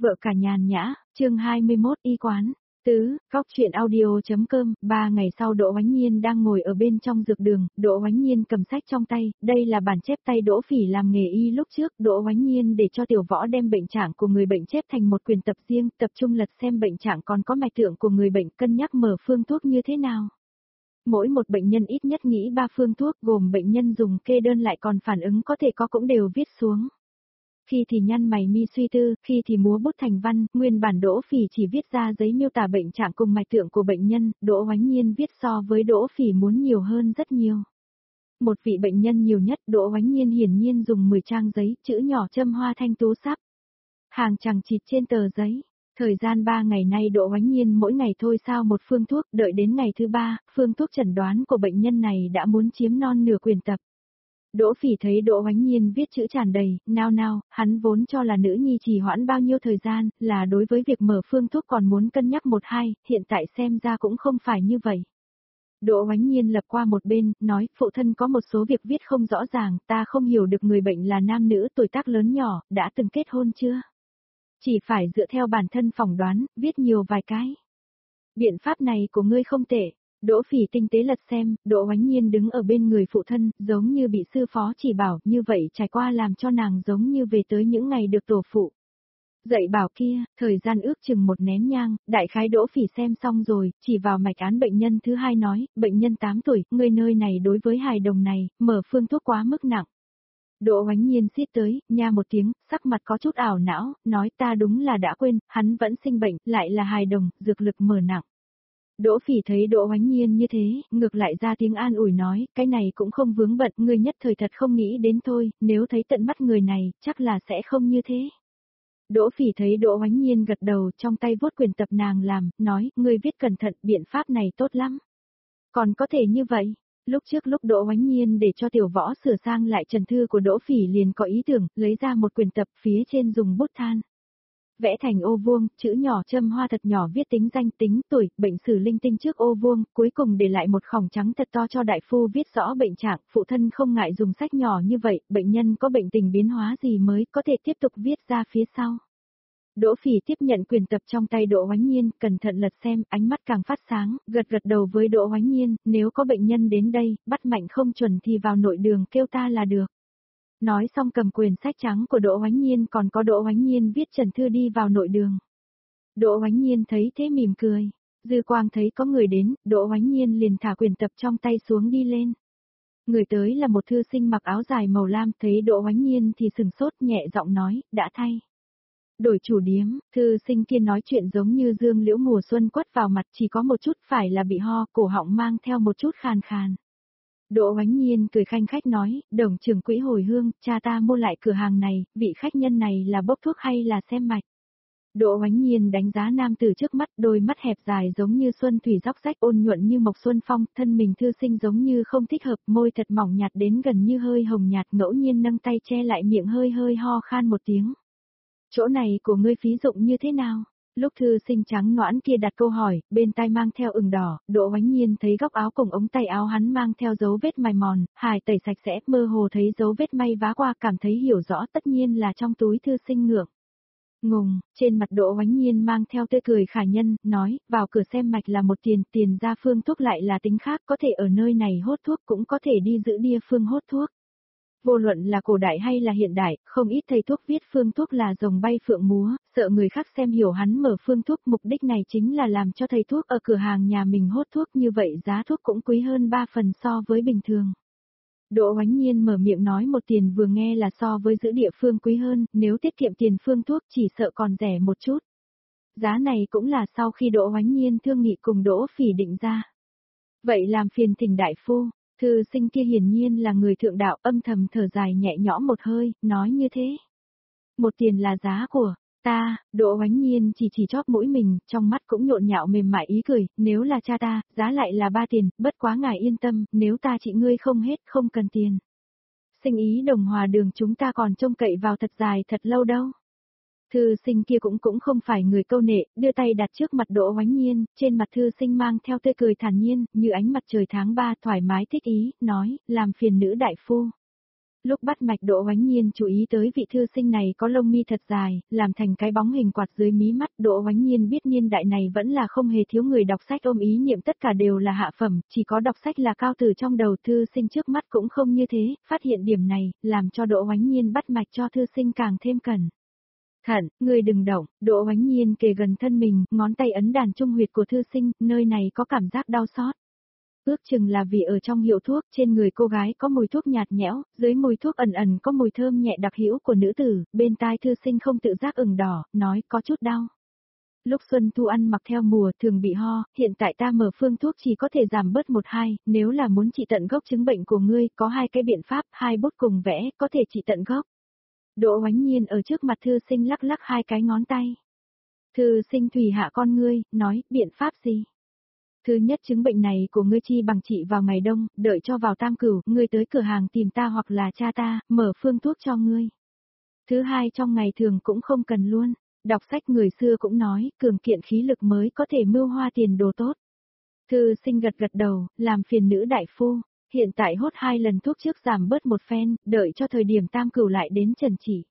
Vợ cả nhàn nhã, chương 21 y quán. Tứ, góc chuyện audio.com. 3 ngày sau Đỗ Oánh Nhiên đang ngồi ở bên trong dược đường, Đỗ Oánh Nhiên cầm sách trong tay, đây là bản chép tay Đỗ Phỉ làm nghề y lúc trước, Đỗ Oánh Nhiên để cho Tiểu Võ đem bệnh trạng của người bệnh chép thành một quyển tập riêng, tập trung lật xem bệnh trạng còn có mạch tượng của người bệnh, cân nhắc mở phương thuốc như thế nào. Mỗi một bệnh nhân ít nhất nghĩ 3 phương thuốc gồm bệnh nhân dùng kê đơn lại còn phản ứng có thể có cũng đều viết xuống. Khi thì nhăn mày mi suy tư, khi thì múa bút thành văn, nguyên bản Đỗ Phỉ chỉ viết ra giấy miêu tả bệnh trạng cùng mạch tượng của bệnh nhân, Đỗ Oánh Nhiên viết so với Đỗ Phỉ muốn nhiều hơn rất nhiều. Một vị bệnh nhân nhiều nhất, Đỗ Oánh Nhiên hiển nhiên dùng 10 trang giấy, chữ nhỏ châm hoa thanh tú sắp. Hàng chằng chịt trên tờ giấy. Thời gian 3 ngày nay Đỗ Oánh Nhiên mỗi ngày thôi sao một phương thuốc, đợi đến ngày thứ 3, phương thuốc chẩn đoán của bệnh nhân này đã muốn chiếm non nửa quyển tập. Đỗ Phỉ thấy Đỗ Oánh Nhiên viết chữ tràn đầy, nao, hắn vốn cho là nữ nhi trì hoãn bao nhiêu thời gian, là đối với việc mở phương thuốc còn muốn cân nhắc 1-2, hiện tại xem ra cũng không phải như vậy. Đỗ Oánh Nhiên lập qua một bên, nói, phụ thân có một số việc viết không rõ ràng, ta không hiểu được người bệnh là nam nữ tuổi tác lớn nhỏ, đã từng kết hôn chưa? Chỉ phải dựa theo bản thân phỏng đoán, viết nhiều vài cái. Biện pháp này của ngươi không tệ. Đỗ Phỉ tinh tế lật xem, Đỗ Oánh Nhiên đứng ở bên người phụ thân, giống như bị sư phó chỉ bảo, như vậy trải qua làm cho nàng giống như về tới những ngày được tổ phụ dạy bảo kia, thời gian ước chừng 1 nén nhang, đại khái Đỗ Phỉ xem xong rồi, chỉ vào mạch án bệnh nhân thứ 2 nói, bệnh nhân 8 tuổi, người nơi này đối với hài đồng này, mở phương thuốc quá mức nặng. Đỗ Oánh Nhiên xít tới, nha một tiếng, sắc mặt có chút ảo não, nói ta đúng là đã quên, hắn vẫn sinh bệnh, lại là hài đồng, dược lực mở nặng. Đỗ Phỉ thấy Đỗ Oánh Nhiên như thế, ngược lại ra tiếng an ủi nói, cái này cũng không vướng bận, người nhất thời thật không nghĩ đến thôi, nếu thấy tận mắt người này, chắc là sẽ không như thế. Đỗ Phỉ thấy Đỗ Oánh Nhiên gật đầu, trong tay vuốt quyển tập nàng làm, nói, ngươi viết cẩn thận, biện pháp này tốt lắm. Còn có thể như vậy. Lúc trước lúc Đỗ Oánh Nhiên để cho Tiểu Võ sửa sang lại trần thư của Đỗ Phỉ liền có ý tưởng, lấy ra một quyển tập phía trên dùng bút than. Vẽ thành ô vuông, chữ nhỏ châm hoa thật nhỏ viết tính danh tính tuổi, bệnh sử linh tinh trước ô vuông, cuối cùng để lại một khổng trắng thật to cho đại phu viết rõ bệnh trạng, phụ thân không ngại dùng sách nhỏ như vậy, bệnh nhân có bệnh tình biến hóa gì mới có thể tiếp tục viết ra phía sau. Đỗ Phỉ tiếp nhận quyền tập trong tay Đỗ Oánh Nhiên, cẩn thận lật xem, ánh mắt càng phát sáng, gật đầu với Đỗ Oánh Nhiên, nếu có bệnh nhân đến đây, bắt mạnh không chuẩn thì vào nội đường kêu ta là được. Nói xong cầm quyển sách trắng của Đỗ Oánh Nhiên còn có Đỗ Oánh Nhiên viết trần thư đi vào nội đường. Đỗ Oánh Nhiên thấy thế mỉm cười. Dư Quang thấy có người đến, Đỗ Oánh Nhiên liền thả quyển tập trong tay xuống đi lên. Người tới là một thư sinh mặc áo dài màu lam, thấy Đỗ Oánh Nhiên thì sừng sốt nhẹ giọng nói, đã thay. Đổi chủ điếm, thư sinh kia nói chuyện giống như dương liễu mùa xuân quất vào mặt, chỉ có một chút phải là bị ho, cổ họng mang theo một chút khàn khàn. Đỗ Oánh Nhiên cười khanh khách nói, đồng trưởng quỹ hồi hương, cha ta mua lại cửa hàng này, vị khách nhân này là bốc thuốc hay là xem mạch. Đỗ Oánh Nhiên đánh giá nam tử trước mắt, đôi mắt hẹp dài giống như xuân thủy róc rách ôn nhuận như mộc xuân phong, thân mình thư sinh giống như không thích hợp, môi thật mỏng nhạt đến gần như hơi hồng nhạt, ngẫu nhiên nâng tay che lại miệng hơi ho khan một tiếng. Chỗ này của ngươi phí dụng như thế nào? Lúc thư sinh trắng nõn kia đặt câu hỏi, bên tai mang theo ửng đỏ, Đỗ Oánh Nhiên thấy góc áo cùng ống tay áo hắn mang theo dấu vết mài mòn, hài tẩy sạch sẽ, mơ hồ thấy dấu vết may vá qua, cảm thấy hiểu rõ tất nhiên là trong túi thư sinh ngượng. Ngùng, trên mặt Đỗ Oánh Nhiên mang theo tươi cười khả nhân, nói, vào cửa xem mạch là một tiền ra phương thuốc lại là tính khác, có thể ở nơi này hốt thuốc cũng có thể đi giữ địa phương hốt thuốc. Vô luận là cổ đại hay là hiện đại, không ít thầy thuốc viết phương thuốc là rồng bay phượng múa, sợ người khác xem hiểu hắn mở phương thuốc, mục đích này chính là làm cho thầy thuốc ở cửa hàng nhà mình hốt thuốc, như vậy giá thuốc cũng quý hơn 3 phần so với bình thường. Đỗ Oánh Nhiên mở miệng nói một tiền vừa nghe là so với giữ địa phương quý hơn, nếu tiết kiệm tiền phương thuốc chỉ sợ còn rẻ một chút. Giá này cũng là sau khi Đỗ Oánh Nhiên thương nghị cùng Đỗ Phỉ định ra. Vậy làm phiền thỉnh đại phu. Thư sinh kia hiển nhiên là người thượng đạo, âm thầm thở dài nhẹ nhõm một hơi, nói như thế. Một tiền là giá của ta, Đỗ Oánh Nhiên chỉ chóp mũi mình, trong mắt cũng nhộn nhạo mềm mại ý cười, nếu là cha ta, giá lại là 3 tiền, bất quá ngài yên tâm, nếu ta trị ngươi không hết, không cần tiền. Sinh ý Đồng Hòa đường chúng ta còn trông cậy vào thật dài thật lâu đâu. Thư sinh kia cũng không phải người câu nệ, đưa tay đặt trước mặt Đỗ Oánh Nhiên, trên mặt thư sinh mang theo tươi cười thản nhiên, như ánh mặt trời tháng 3 thoải mái thích ý, nói, làm phiền nữ đại phu. Lúc bắt mạch Đỗ Oánh Nhiên chú ý tới vị thư sinh này có lông mi thật dài, làm thành cái bóng hình quạt dưới mí mắt. Đỗ Oánh Nhiên biết niên đại này vẫn là không hề thiếu người đọc sách ôm ý niệm tất cả đều là hạ phẩm, chỉ có đọc sách là cao từ trong đầu. Thư sinh trước mắt cũng không như thế, phát hiện điểm này, làm cho Đỗ Oánh Nhiên bắt mạch cho thư sinh càng thêm cẩn thận. Người đừng động. Đỗ Oánh Nhiên kề gần thân mình, ngón tay ấn đàn trung huyệt của thư sinh, nơi này có cảm giác đau xót. Ước chừng là vì ở trong hiệu thuốc, trên người cô gái có mùi thuốc nhạt nhẽo, dưới mùi thuốc ẩn ẩn có mùi thơm nhẹ đặc hữu của nữ tử, bên tai thư sinh không tự giác ửng đỏ, nói có chút đau. Lúc xuân thu ăn mặc theo mùa thường bị ho, hiện tại ta mở phương thuốc chỉ có thể giảm bớt 1-2, nếu là muốn trị tận gốc chứng bệnh của ngươi, có 2 cái biện pháp, 2 bút cùng vẽ, có thể trị tận gốc. Đỗ Oánh Nhiên ở trước mặt thư sinh lắc lắc 2 cái ngón tay. Thư sinh thủy hạ con ngươi, nói, biện pháp gì? Thứ nhất, chứng bệnh này của ngươi chi bằng trị vào ngày đông, đợi cho vào Tam Cửu, ngươi tới cửa hàng tìm ta hoặc là cha ta, mở phương thuốc cho ngươi. Thứ hai, trong ngày thường cũng không cần luôn. Đọc sách người xưa cũng nói, cường kiện khí lực mới có thể mưu hoa tiền đồ tốt. Thư sinh gật gật đầu, làm phiền nữ đại phu. Hiện tại hốt 2 lần thuốc trước giảm bớt một phen, đợi cho thời điểm Tam Cửu lại đến trần chỉ.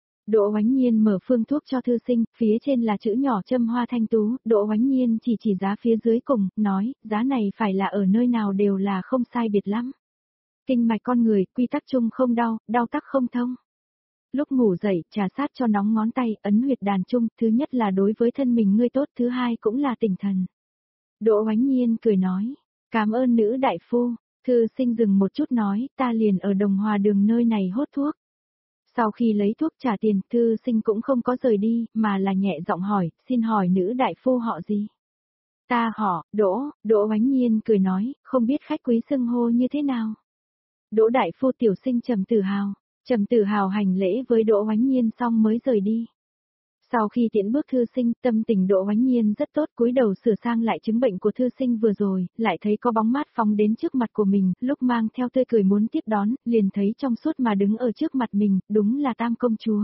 Đỗ Oánh Nhiên mở phương thuốc cho thư sinh, phía trên là chữ nhỏ châm hoa thanh tú, Đỗ Oánh Nhiên chỉ giá phía dưới cùng, nói, giá này phải là ở nơi nào đều là không sai biệt lắm. Kinh mạch con người, quy tắc chung không đau, đau tắc không thông. Lúc ngủ dậy, trà sát cho nóng ngón tay, ấn huyệt đàn chung, thứ nhất là đối với thân mình ngươi tốt, thứ hai cũng là tinh thần. Đỗ Oánh Nhiên cười nói, cảm ơn nữ đại phu. Thư sinh dừng một chút nói, ta liền ở Đồng Hòa đường nơi này hốt thuốc. Sau khi lấy thuốc trả tiền, thư sinh cũng không có rời đi, mà là nhẹ giọng hỏi, xin hỏi nữ đại phu họ gì? Ta họ, Đỗ Oánh Nhiên cười nói, không biết khách quý xưng hô như thế nào? Đỗ đại phu tiểu sinh Trầm Tử Hào hành lễ với Đỗ Oánh Nhiên xong mới rời đi. Sau khi tiễn bước thư sinh, tâm tình Đỗ Oánh Nhiên rất tốt, cúi đầu sửa sang lại chứng bệnh của thư sinh vừa rồi, lại thấy có bóng mát phóng đến trước mặt của mình, lúc mang theo tươi cười muốn tiếp đón, liền thấy trong suốt mà đứng ở trước mặt mình, đúng là Tam công chúa.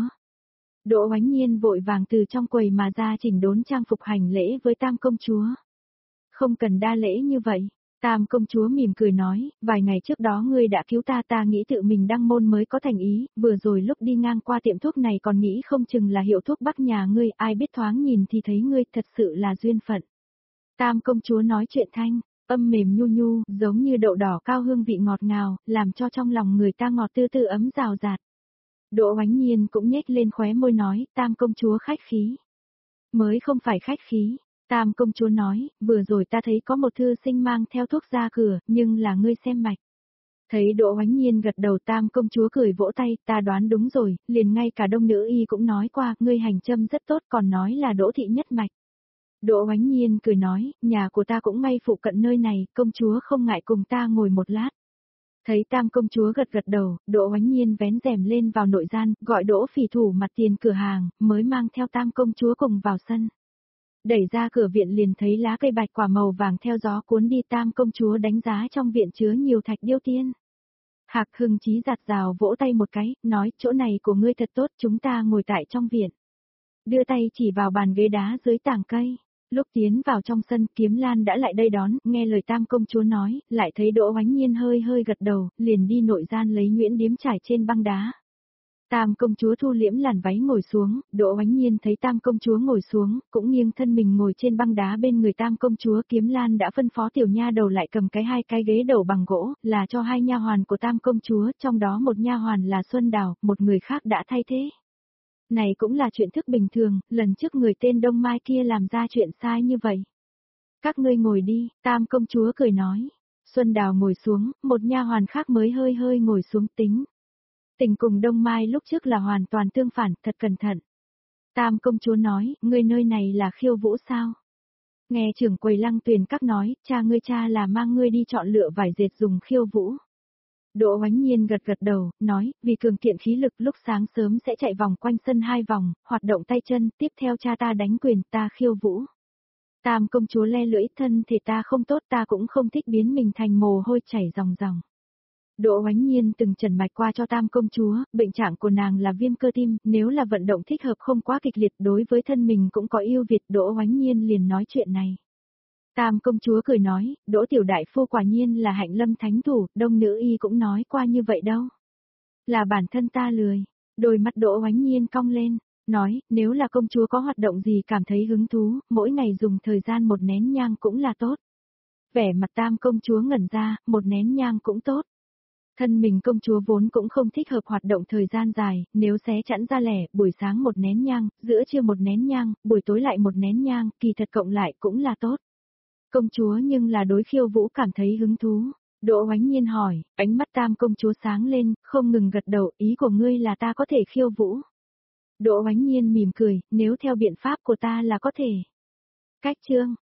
Đỗ Oánh Nhiên vội vàng từ trong quầy mà ra chỉnh đốn trang phục hành lễ với Tam công chúa. Không cần đa lễ như vậy. Tam công chúa mỉm cười nói, vài ngày trước đó ngươi đã cứu ta nghĩ tự mình đăng môn mới có thành ý, vừa rồi lúc đi ngang qua tiệm thuốc này còn nghĩ không chừng là hiệu thuốc bắc nhà ngươi, ai biết thoáng nhìn thì thấy ngươi, thật sự là duyên phận. Tam công chúa nói chuyện thanh, âm mềm nhu nhu, giống như đậu đỏ cao hương vị ngọt ngào, làm cho trong lòng người ta ngọt tư tư ấm rào rạt. Đỗ Oánh Nhiên cũng nhếch lên khóe môi nói, Tam công chúa khách khí. Mới không phải khách khí. Tam công chúa nói, vừa rồi ta thấy có một thư sinh mang theo thuốc ra cửa, nhưng là ngươi xem mạch. Thấy Đỗ Oánh Nhiên gật đầu, Tam công chúa cười vỗ tay, ta đoán đúng rồi, liền ngay cả đông nữ y cũng nói qua, ngươi hành châm rất tốt, còn nói là Đỗ thị nhất mạch. Đỗ Oánh Nhiên cười nói, nhà của ta cũng ngay phụ cận nơi này, công chúa không ngại cùng ta ngồi một lát. Thấy Tam công chúa gật gật đầu, Đỗ Oánh Nhiên vén rèm lên vào nội gian, gọi Đỗ Phỉ thủ mặt tiền cửa hàng, mới mang theo Tam công chúa cùng vào sân. Đẩy ra cửa viện liền thấy lá cây bạch quả màu vàng theo gió cuốn đi, Tam công chúa đánh giá trong viện chứa nhiều thạch điêu tiên. Hạc Hưng Chí giặt rào vỗ tay một cái, nói, chỗ này của ngươi thật tốt, chúng ta ngồi tại trong viện. Đưa tay chỉ vào bàn ghế đá dưới tảng cây. Lúc tiến vào trong sân, Kiếm Lan đã lại đây đón, nghe lời Tam công chúa nói, lại thấy Đỗ Oánh Nhiên hơi hơi gật đầu, liền đi nội gian lấy nhuyễn điếm trải trên băng đá. Tam công chúa thu liễm làn váy ngồi xuống, Đỗ Oánh Nhiên thấy Tam công chúa ngồi xuống, cũng nghiêng thân mình ngồi trên băng đá bên người Tam công chúa. Kiếm Lan đã phân phó tiểu nha đầu lại cầm 2 cái ghế đầu bằng gỗ, là cho 2 nha hoàn của Tam công chúa, trong đó một nha hoàn là Xuân Đào, một người khác đã thay thế. Này cũng là chuyện thức bình thường, lần trước người tên Đông Mai kia làm ra chuyện sai như vậy. Các ngươi ngồi đi, Tam công chúa cười nói. Xuân Đào ngồi xuống, một nha hoàn khác mới hơi hơi ngồi xuống. Tình cùng Đông Mai lúc trước là hoàn toàn tương phản, thật cẩn thận. Tam công chúa nói, ngươi nơi này là Khiêu Vũ sao? Nghe trưởng quầy Lăng Tuyền Các nói, cha là mang ngươi đi chọn lựa vải dệt dùng khiêu vũ. Đỗ Oánh Nhiên gật gật đầu, nói, vì cường kiện khí lực lúc sáng sớm sẽ chạy vòng quanh sân 2 vòng, hoạt động tay chân, tiếp theo cha ta đánh quyền, ta khiêu vũ. Tam công chúa le lưỡi, thân thể ta không tốt, ta cũng không thích biến mình thành mồ hôi chảy ròng ròng. Đỗ Oánh Nhiên từng trần mạch qua cho Tam công chúa, bệnh trạng của nàng là viêm cơ tim, nếu là vận động thích hợp không quá kịch liệt đối với thân mình cũng có ưu việt. Đỗ Oánh Nhiên liền nói chuyện này. Tam công chúa cười nói, Đỗ tiểu đại phu quả nhiên là hạnh lâm thánh thủ, đông nữ y cũng nói qua như vậy đâu. Là bản thân ta lười. Đôi mắt Đỗ Oánh Nhiên cong lên, nói, nếu là công chúa có hoạt động gì cảm thấy hứng thú, mỗi ngày dùng thời gian một nén nhang cũng là tốt. Vẻ mặt Tam công chúa ngẩn ra, một nén nhang cũng tốt. Thân mình công chúa vốn cũng không thích hợp hoạt động thời gian dài, nếu xé chẵn ra lẻ, buổi sáng một nén nhang, giữa trưa một nén nhang, buổi tối lại một nén nhang, kỳ thật cộng lại cũng là tốt. Công chúa nhưng là đối khiêu vũ cảm thấy hứng thú. Đỗ Oánh Nhiên hỏi, ánh mắt Tam công chúa sáng lên, không ngừng gật đầu, ý của ngươi là ta có thể khiêu vũ. Đỗ Oánh Nhiên mỉm cười, nếu theo biện pháp của ta là có thể. Cách chương